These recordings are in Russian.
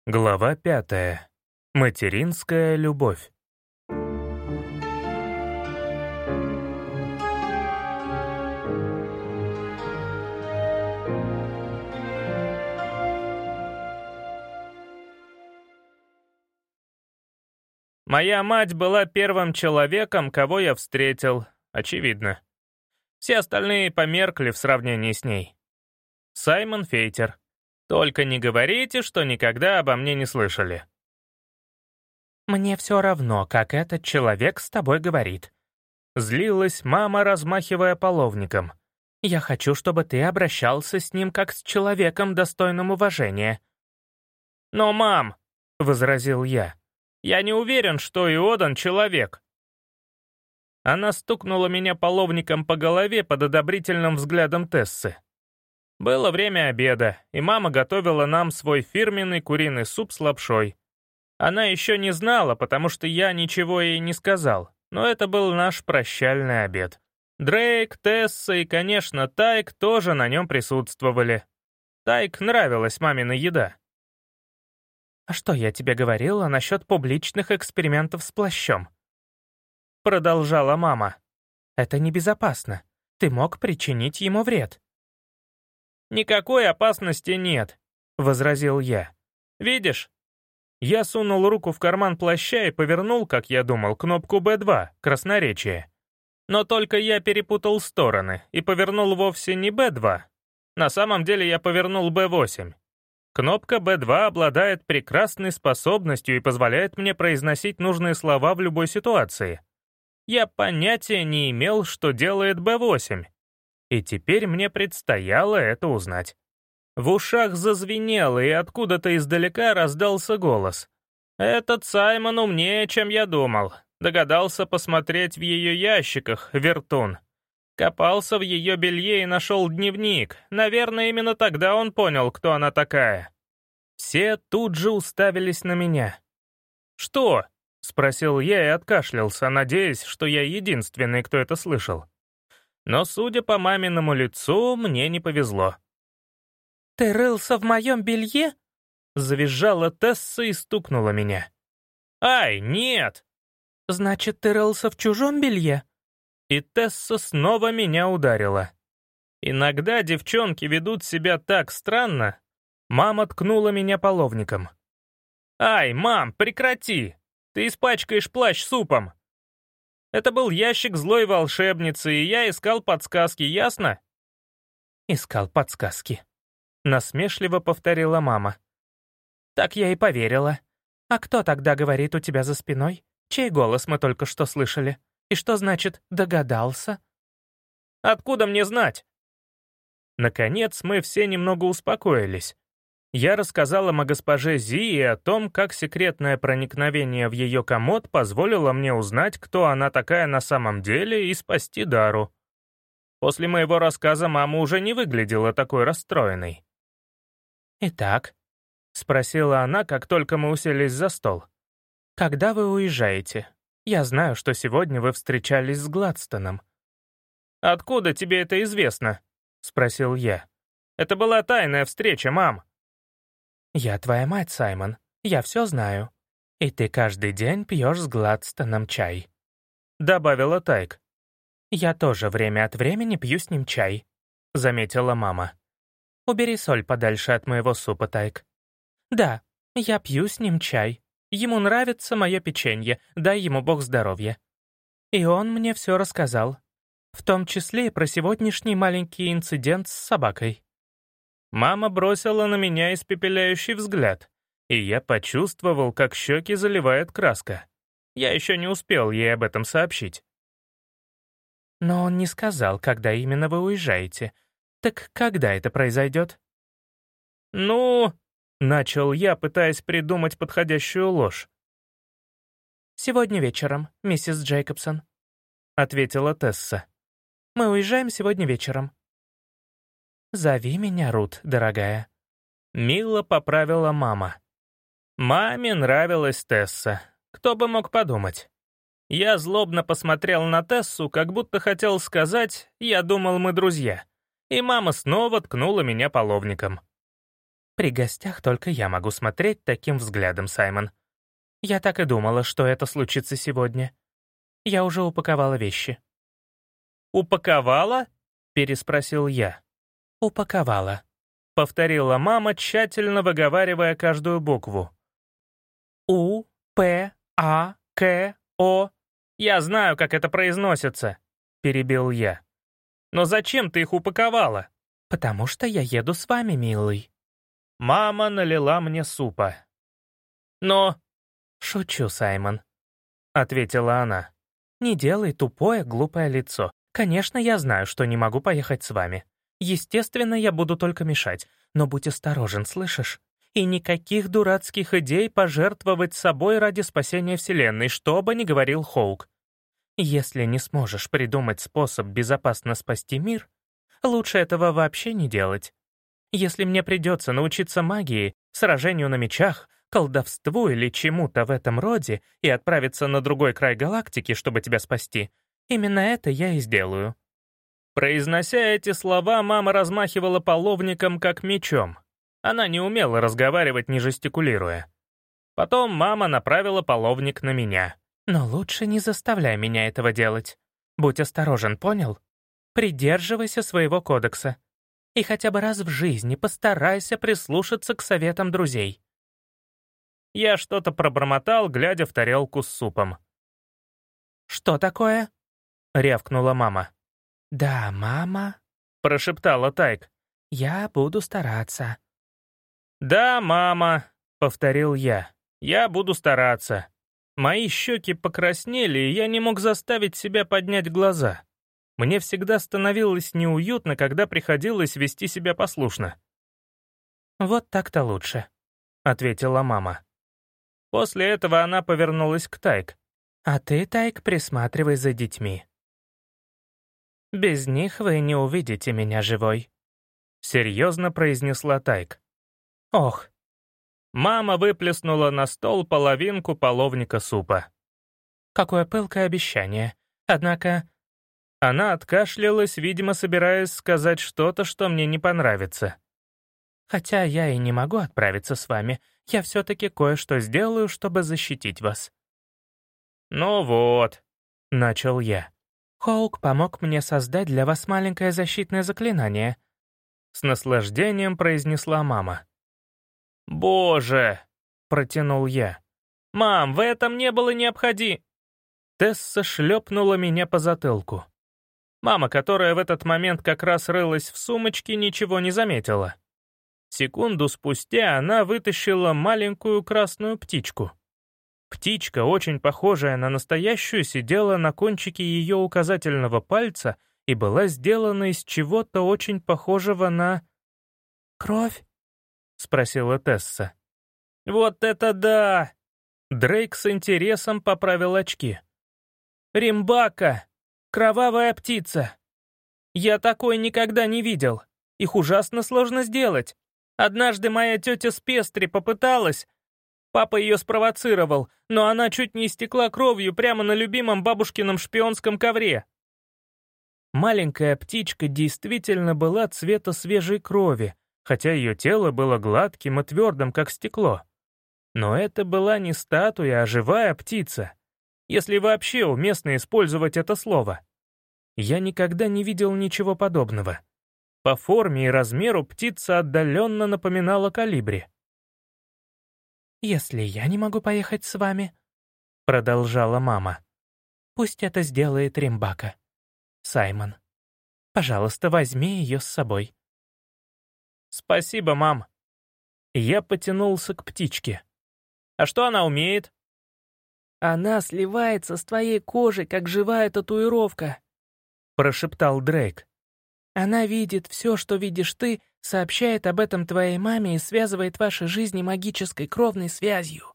Глава 5. Материнская любовь. Моя мать была первым человеком, кого я встретил, очевидно. Все остальные померкли в сравнении с ней. Саймон Фейтер. Только не говорите, что никогда обо мне не слышали. «Мне все равно, как этот человек с тобой говорит», — злилась мама, размахивая половником. «Я хочу, чтобы ты обращался с ним как с человеком, достойным уважения». «Но, мам», — возразил я не уверен, что Иодан — человек». Она стукнула меня половником по голове под одобрительным взглядом Тессы. Было время обеда, и мама готовила нам свой фирменный куриный суп с лапшой. Она еще не знала, потому что я ничего ей не сказал, но это был наш прощальный обед. Дрейк, Тесса и, конечно, Тайк тоже на нем присутствовали. Тайк нравилась мамина еда. «А что я тебе говорила насчет публичных экспериментов с плащом?» Продолжала мама. «Это небезопасно. Ты мог причинить ему вред». «Никакой опасности нет», — возразил я. «Видишь?» Я сунул руку в карман плаща и повернул, как я думал, кнопку Б2, красноречие. Но только я перепутал стороны и повернул вовсе не Б2. На самом деле я повернул Б8. Кнопка Б2 обладает прекрасной способностью и позволяет мне произносить нужные слова в любой ситуации. Я понятия не имел, что делает Б8. И теперь мне предстояло это узнать. В ушах зазвенело, и откуда-то издалека раздался голос. «Этот Саймон умнее, чем я думал. Догадался посмотреть в ее ящиках, вертун. Копался в ее белье и нашел дневник. Наверное, именно тогда он понял, кто она такая». Все тут же уставились на меня. «Что?» — спросил я и откашлялся, надеясь, что я единственный, кто это слышал. Но, судя по маминому лицу, мне не повезло. «Ты рылся в моем белье?» — завизжала Тесса и стукнула меня. «Ай, нет!» «Значит, ты рылся в чужом белье?» И Тесса снова меня ударила. Иногда девчонки ведут себя так странно. Мама ткнула меня половником. «Ай, мам, прекрати! Ты испачкаешь плащ супом!» Это был ящик злой волшебницы, и я искал подсказки, ясно? «Искал подсказки», — насмешливо повторила мама. «Так я и поверила. А кто тогда говорит у тебя за спиной? Чей голос мы только что слышали? И что значит «догадался»?» «Откуда мне знать?» Наконец мы все немного успокоились. Я рассказал им о госпоже Зи и о том, как секретное проникновение в ее комод позволило мне узнать, кто она такая на самом деле, и спасти Дару. После моего рассказа мама уже не выглядела такой расстроенной. «Итак», — спросила она, как только мы уселись за стол, «когда вы уезжаете? Я знаю, что сегодня вы встречались с Гладстоном». «Откуда тебе это известно?» — спросил я. «Это была тайная встреча, мам». «Я твоя мать, Саймон. Я все знаю. И ты каждый день пьешь с Гладстоном чай», — добавила Тайк. «Я тоже время от времени пью с ним чай», — заметила мама. «Убери соль подальше от моего супа, Тайк». «Да, я пью с ним чай. Ему нравится мое печенье, дай ему Бог здоровья». И он мне все рассказал, в том числе и про сегодняшний маленький инцидент с собакой. Мама бросила на меня испепеляющий взгляд, и я почувствовал, как щеки заливает краска. Я еще не успел ей об этом сообщить. «Но он не сказал, когда именно вы уезжаете. Так когда это произойдет?» «Ну...» — начал я, пытаясь придумать подходящую ложь. «Сегодня вечером, миссис Джейкобсон», — ответила Тесса. «Мы уезжаем сегодня вечером». «Зови меня Рут, дорогая», — мило поправила мама. Маме нравилась Тесса. Кто бы мог подумать. Я злобно посмотрел на Тессу, как будто хотел сказать «я думал, мы друзья». И мама снова ткнула меня половником. При гостях только я могу смотреть таким взглядом, Саймон. Я так и думала, что это случится сегодня. Я уже упаковала вещи». «Упаковала?» — переспросил я. «Упаковала», — повторила мама, тщательно выговаривая каждую букву. «У, П, А, К, О». «Я знаю, как это произносится», — перебил я. «Но зачем ты их упаковала?» «Потому что я еду с вами, милый». Мама налила мне супа. «Но...» «Шучу, Саймон», — ответила она. «Не делай тупое, глупое лицо. Конечно, я знаю, что не могу поехать с вами. Естественно, я буду только мешать. Но будь осторожен, слышишь? И никаких дурацких идей пожертвовать собой ради спасения Вселенной, что бы ни говорил Хоук. Если не сможешь придумать способ безопасно спасти мир, лучше этого вообще не делать. Если мне придется научиться магии, сражению на мечах, колдовству или чему-то в этом роде и отправиться на другой край галактики, чтобы тебя спасти, именно это я и сделаю». Произнося эти слова, мама размахивала половником как мечом. Она не умела разговаривать, не жестикулируя. Потом мама направила половник на меня. «Но лучше не заставляй меня этого делать. Будь осторожен, понял? Придерживайся своего кодекса. И хотя бы раз в жизни постарайся прислушаться к советам друзей». Я что-то пробормотал, глядя в тарелку с супом. «Что такое?» — рявкнула мама. «Да, мама», — прошептала Тайк. «Я буду стараться». «Да, мама», — повторил я. «Я буду стараться». Мои щеки покраснели, и я не мог заставить себя поднять глаза. Мне всегда становилось неуютно, когда приходилось вести себя послушно. «Вот так-то лучше», — ответила мама. После этого она повернулась к Тайк. «А ты, Тайк, присматривай за детьми. Без них вы не увидите меня живой», — серьезно произнесла Тайк. «Ох». Мама выплеснула на стол половинку половника супа. «Какое пылкое обещание. Однако...» Она откашлялась, видимо, собираясь сказать что-то, что мне не понравится. «Хотя я и не могу отправиться с вами, я все-таки кое-что сделаю, чтобы защитить вас». «Ну вот», — начал я. «Хоук помог мне создать для вас маленькое защитное заклинание», — с наслаждением произнесла мама. «Боже!» — протянул я. «Мам, в этом не было необходи...» Тесса шлепнула меня по затылку. Мама, которая в этот момент как раз рылась в сумочке, ничего не заметила. Секунду спустя она вытащила маленькую красную птичку. Птичка, очень похожая на настоящую, сидела на кончике ее указательного пальца и была сделана из чего-то очень похожего на... «Кровь?» — спросила Тесса. «Вот это да!» Дрейк с интересом поправил очки. «Римбака! Кровавая птица! Я такой никогда не видел. Их ужасно сложно сделать. Однажды моя тетя с Пестри попыталась. Папа ее спровоцировал, но она чуть не истекла кровью прямо на любимом бабушкином шпионском ковре». Маленькая птичка действительно была цвета свежей крови, хотя ее тело было гладким и твердым, как стекло. Но это была не статуя, а живая птица, если вообще уместно использовать это слово. Я никогда не видел ничего подобного. По форме и размеру птица отдаленно напоминала колибри. «Если я не могу поехать с вами», — продолжала мама, — «пусть это сделает Римбака. Саймон, пожалуйста, возьми ее с собой». «Спасибо, мам». Я потянулся к птичке. «А что она умеет?» «Она сливается с твоей кожей, как живая татуировка», — прошептал Дрейк. «Она видит все, что видишь ты, сообщает об этом твоей маме и связывает ваши жизни магической кровной связью».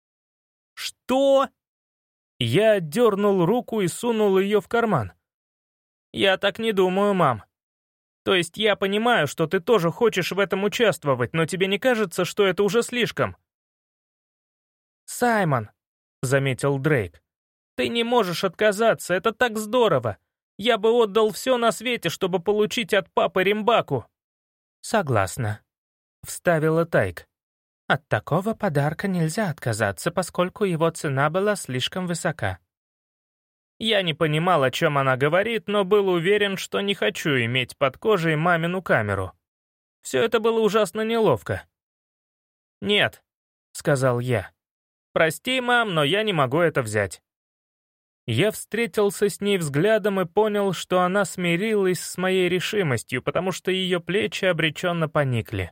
«Что?» Я отдернул руку и сунул ее в карман. «Я так не думаю, мам. То есть я понимаю, что ты тоже хочешь в этом участвовать, но тебе не кажется, что это уже слишком?» «Саймон», — заметил Дрейк, — «ты не можешь отказаться, это так здорово. Я бы отдал все на свете, чтобы получить от папы Римбаку». «Согласна», — вставила Тайк. От такого подарка нельзя отказаться, поскольку его цена была слишком высока. Я не понимал, о чем она говорит, но был уверен, что не хочу иметь под кожей мамину камеру. Все это было ужасно неловко. «Нет», — сказал я. «Прости, мам, но я не могу это взять». Я встретился с ней взглядом и понял, что она смирилась с моей решимостью, потому что ее плечи обреченно поникли.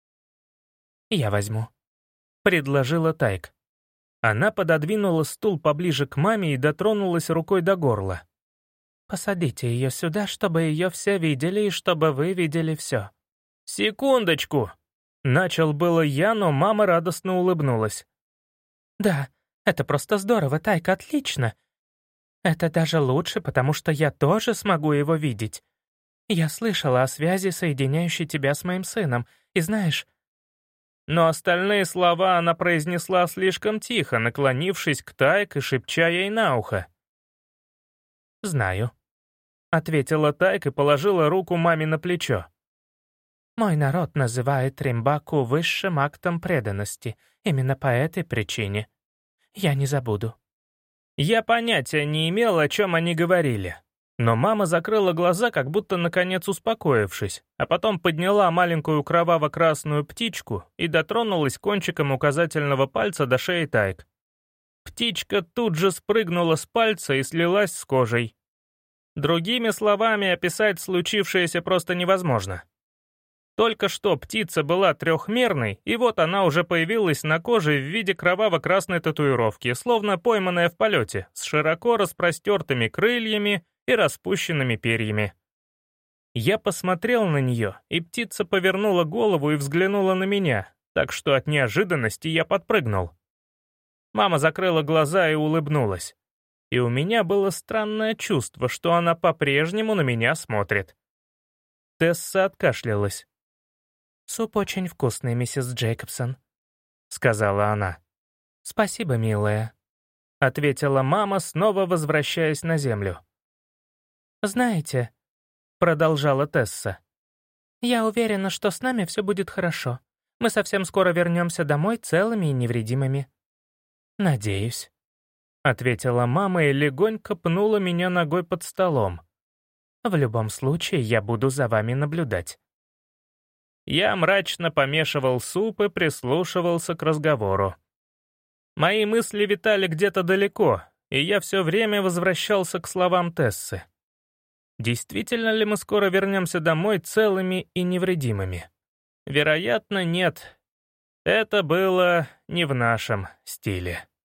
«Я возьму», — предложила Тайк. Она пододвинула стул поближе к маме и дотронулась рукой до горла. «Посадите ее сюда, чтобы ее все видели и чтобы вы видели все». «Секундочку!» — начал было я, но мама радостно улыбнулась. «Да, это просто здорово, Тайк, отлично. Это даже лучше, потому что я тоже смогу его видеть. Я слышала о связи, соединяющей тебя с моим сыном, и знаешь...» Но остальные слова она произнесла слишком тихо, наклонившись к Тайк и шепча ей на ухо. «Знаю», — ответила Тайк и положила руку маме на плечо. «Мой народ называет Римбаку высшим актом преданности, именно по этой причине. Я не забуду». Я понятия не имел, о чем они говорили. Но мама закрыла глаза, как будто наконец успокоившись, а потом подняла маленькую кроваво-красную птичку и дотронулась кончиком указательного пальца до шеи Тайк. Птичка тут же спрыгнула с пальца и слилась с кожей. Другими словами, описать случившееся просто невозможно. Только что птица была трехмерной, и вот она уже появилась на коже в виде кроваво-красной татуировки, словно пойманная в полете, с широко распростертыми крыльями и распущенными перьями. Я посмотрел на нее, и птица повернула голову и взглянула на меня, так что от неожиданности я подпрыгнул. Мама закрыла глаза и улыбнулась. И у меня было странное чувство, что она по-прежнему на меня смотрит. Тесса откашлялась. «Суп очень вкусный, миссис Джейкобсон», — сказала она. «Спасибо, милая», — ответила мама, снова возвращаясь на землю. «Знаете», — продолжала Тесса, «я уверена, что с нами все будет хорошо. Мы совсем скоро вернемся домой целыми и невредимыми». «Надеюсь», — ответила мама и легонько пнула меня ногой под столом. «В любом случае, я буду за вами наблюдать». Я мрачно помешивал суп и прислушивался к разговору. Мои мысли витали где-то далеко, и я все время возвращался к словам Тессы. Действительно ли мы скоро вернемся домой целыми и невредимыми? Вероятно, нет. Это было не в нашем стиле.